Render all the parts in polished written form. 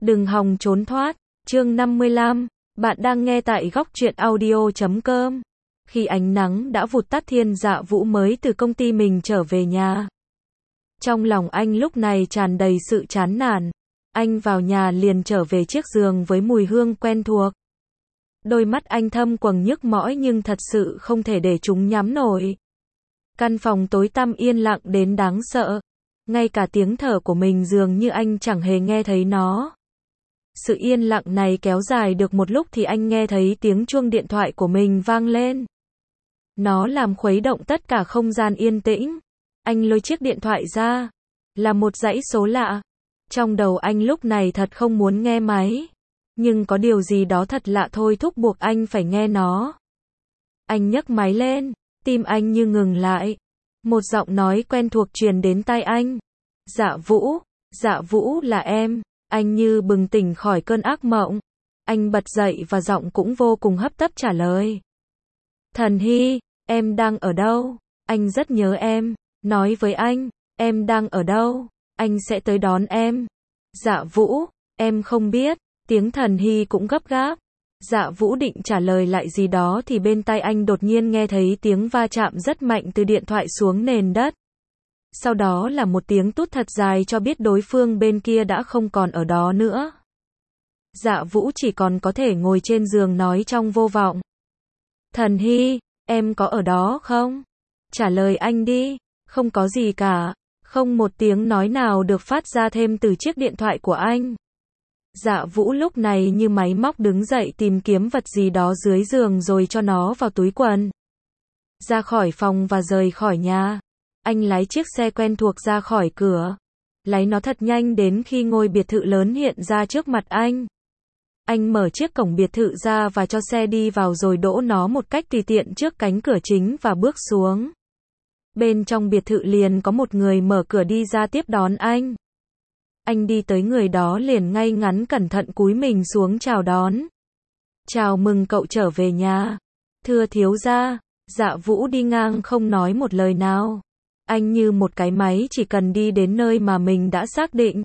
Đừng hòng trốn thoát. Chương 55. Bạn đang nghe tại góc truyện audio.com. Khi ánh nắng đã vụt tắt, Thiên Dạ Vũ mới từ công ty mình trở về nhà. Trong lòng anh lúc này tràn đầy sự chán nản. Anh vào nhà liền trở về chiếc giường với mùi hương quen thuộc. Đôi mắt anh thâm quầng nhức mỏi nhưng thật sự không thể để chúng nhắm nổi. Căn phòng tối tăm yên lặng đến đáng sợ. Ngay cả tiếng thở của mình dường như anh chẳng hề nghe thấy nó. Sự yên lặng này kéo dài được một lúc thì anh nghe thấy tiếng chuông điện thoại của mình vang lên. Nó làm khuấy động tất cả không gian yên tĩnh. Anh lôi chiếc điện thoại ra. Là một dãy số lạ. Trong đầu anh lúc này thật không muốn nghe máy. Nhưng có điều gì đó thật lạ thôi thúc buộc anh phải nghe nó. Anh nhấc máy lên. Tim anh như ngừng lại. Một giọng nói quen thuộc truyền đến tai anh. Dạ Vũ là em. Anh như bừng tỉnh khỏi cơn ác mộng. Anh bật dậy và giọng cũng vô cùng hấp tấp trả lời. Thần Hy, em đang ở đâu? Anh rất nhớ em. Nói với anh, em đang ở đâu? Anh sẽ tới đón em. Dạ Vũ, em không biết. Tiếng Thần Hy cũng gấp gáp. Dạ Vũ định trả lời lại gì đó thì bên tai anh đột nhiên nghe thấy tiếng va chạm rất mạnh từ điện thoại xuống nền đất. Sau đó là một tiếng tút thật dài cho biết đối phương bên kia đã không còn ở đó nữa. Dạ Vũ chỉ còn có thể ngồi trên giường nói trong vô vọng. Thần Hy, em có ở đó không? Trả lời anh đi. Không có gì cả. Không một tiếng nói nào được phát ra thêm từ chiếc điện thoại của anh. Dạ Vũ lúc này như máy móc đứng dậy tìm kiếm vật gì đó dưới giường rồi cho nó vào túi quần. Ra khỏi phòng và rời khỏi nhà. Anh lái chiếc xe quen thuộc ra khỏi cửa. Lái nó thật nhanh đến khi ngôi biệt thự lớn hiện ra trước mặt anh. Anh mở chiếc cổng biệt thự ra và cho xe đi vào rồi đỗ nó một cách tùy tiện trước cánh cửa chính và bước xuống. Bên trong biệt thự liền có một người mở cửa đi ra tiếp đón anh. Anh đi tới người đó liền ngay ngắn cẩn thận cúi mình xuống chào đón. Chào mừng cậu trở về nhà. Thưa thiếu gia. Dạ Vũ đi ngang không nói một lời nào. Anh như một cái máy chỉ cần đi đến nơi mà mình đã xác định.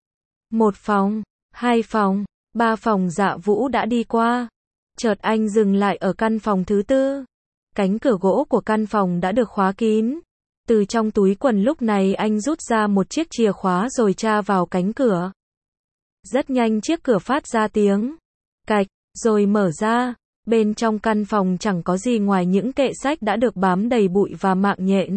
1 phòng, 2 phòng, 3 phòng Dạ Vũ đã đi qua. Chợt anh dừng lại ở căn phòng thứ 4. Cánh cửa gỗ của căn phòng đã được khóa kín. Từ trong túi quần lúc này anh rút ra một chiếc chìa khóa rồi tra vào cánh cửa. Rất nhanh chiếc cửa phát ra tiếng cạch, rồi mở ra. Bên trong căn phòng chẳng có gì ngoài những kệ sách đã được bám đầy bụi và mạng nhện.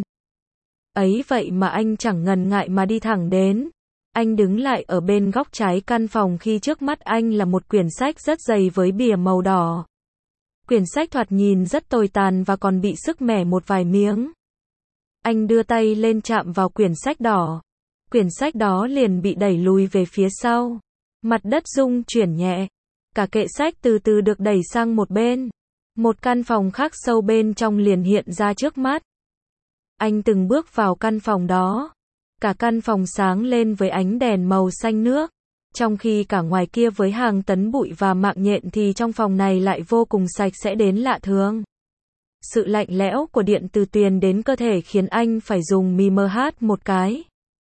Ấy vậy mà anh chẳng ngần ngại mà đi thẳng đến. Anh đứng lại ở bên góc trái căn phòng khi trước mắt anh là một quyển sách rất dày với bìa màu đỏ. Quyển sách thoạt nhìn rất tồi tàn và còn bị xức mẻ một vài miếng. Anh đưa tay lên chạm vào quyển sách đỏ. Quyển sách đó liền bị đẩy lùi về phía sau. Mặt đất rung chuyển nhẹ. Cả kệ sách từ từ được đẩy sang một bên. Một căn phòng khác sâu bên trong liền hiện ra trước mắt. Anh từng bước vào căn phòng đó. Cả căn phòng sáng lên với ánh đèn màu xanh nước. Trong khi cả ngoài kia với hàng tấn bụi và mạng nhện thì trong phòng này lại vô cùng sạch sẽ đến lạ thường. Sự lạnh lẽo của điện từ tuyền đến cơ thể khiến anh phải dùng mì mờ hát một cái.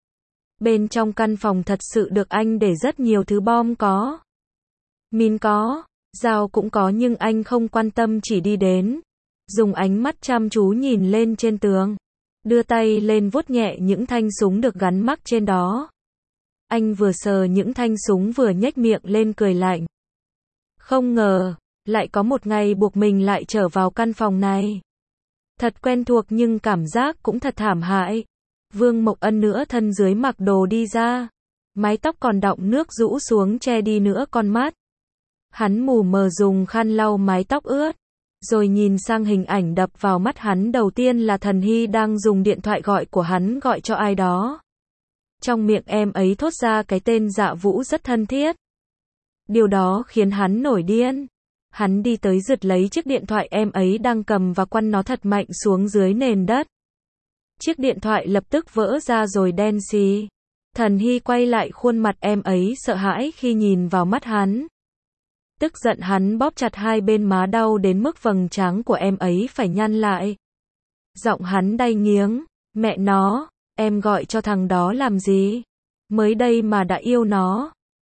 Bên trong căn phòng thật sự được anh để rất nhiều thứ bom có. Min có, dao cũng có nhưng anh không quan tâm chỉ đi đến. Dùng ánh mắt chăm chú nhìn lên trên tường. Đưa tay lên vuốt nhẹ những thanh súng được gắn mác trên đó. Anh vừa sờ những thanh súng vừa nhếch miệng lên cười lạnh. Không ngờ, lại có một ngày buộc mình lại trở vào căn phòng này. Thật quen thuộc nhưng cảm giác cũng thật thảm hại. Vương Mộc Ân nữa thân dưới mặc đồ đi ra. Mái tóc còn đọng nước rũ xuống che đi nữa con mắt. Hắn mù mờ dùng khăn lau mái tóc ướt. Rồi nhìn sang hình ảnh đập vào mắt hắn đầu tiên là Thần Hy đang dùng điện thoại gọi của hắn gọi cho ai đó. Trong miệng em ấy thốt ra cái tên Dạ Vũ rất thân thiết. Điều đó khiến hắn nổi điên. Hắn đi tới giật lấy chiếc điện thoại em ấy đang cầm và quăng nó thật mạnh xuống dưới nền đất. Chiếc điện thoại lập tức vỡ ra rồi đen xì. Thần Hy quay lại khuôn mặt em ấy sợ hãi khi nhìn vào mắt hắn. Tức giận hắn bóp chặt hai bên má đau đến mức vầng trán của em ấy phải nhăn lại. Giọng hắn đay nghiếng. Mẹ nó, em gọi cho thằng đó làm gì? Mới đây mà đã yêu nó.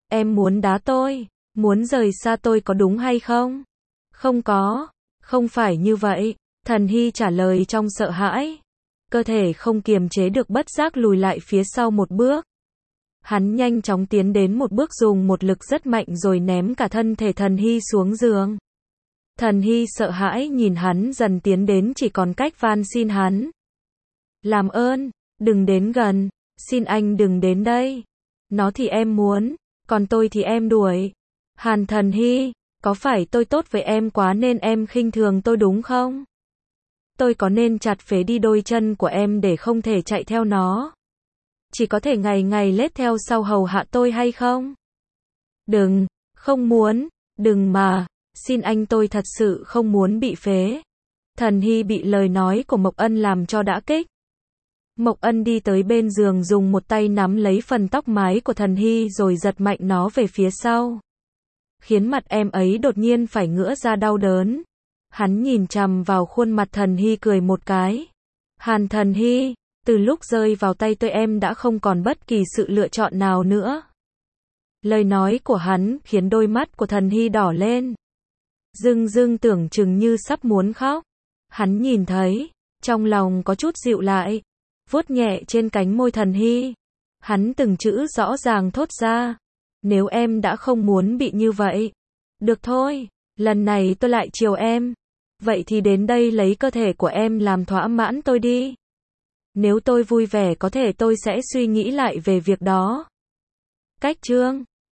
Em muốn đá tôi, muốn rời xa tôi có đúng hay không? Không có, không phải như vậy. Thần Hy trả lời trong sợ hãi. Cơ thể không kiềm chế được bất giác lùi lại phía sau một bước. Hắn nhanh chóng tiến đến một bước dùng một lực rất mạnh rồi ném cả thân thể Thần Hy xuống giường. Thần Hy sợ hãi nhìn hắn dần tiến đến chỉ còn cách van xin hắn. Làm ơn, đừng đến gần, xin anh đừng đến đây. Nó thì em muốn, còn tôi thì em đuổi. Hàn Thần Hy, có phải tôi tốt với em quá nên em khinh thường tôi đúng không? Tôi có nên chặt phế đi đôi chân của em để không thể chạy theo nó? Chỉ có thể ngày ngày lết theo sau hầu hạ tôi hay không? Đừng, không muốn, đừng mà, xin anh tôi thật sự không muốn bị phế. Thần Hy bị lời nói của Mộc Ân làm cho đả kích. Mộc Ân đi tới bên giường dùng một tay nắm lấy phần tóc mái của Thần Hy rồi giật mạnh nó về phía sau. Khiến mặt em ấy đột nhiên phải ngửa ra đau đớn. Hắn nhìn chằm vào khuôn mặt Thần Hy cười một cái. Hàn Thần Hy, từ lúc rơi vào tay tôi em đã không còn bất kỳ sự lựa chọn nào nữa. Lời nói của hắn khiến đôi mắt của Thần Hy đỏ lên. Dưng dưng tưởng chừng như sắp muốn khóc. Hắn nhìn thấy, trong lòng có chút dịu lại. Vuốt nhẹ trên cánh môi Thần Hy. Hắn từng chữ rõ ràng thốt ra. Nếu em đã không muốn bị như vậy. Được thôi, lần này tôi lại chiều em. Vậy thì đến đây lấy cơ thể của em làm thỏa mãn tôi đi. Nếu tôi vui vẻ có thể tôi sẽ suy nghĩ lại về việc đó. Cách chương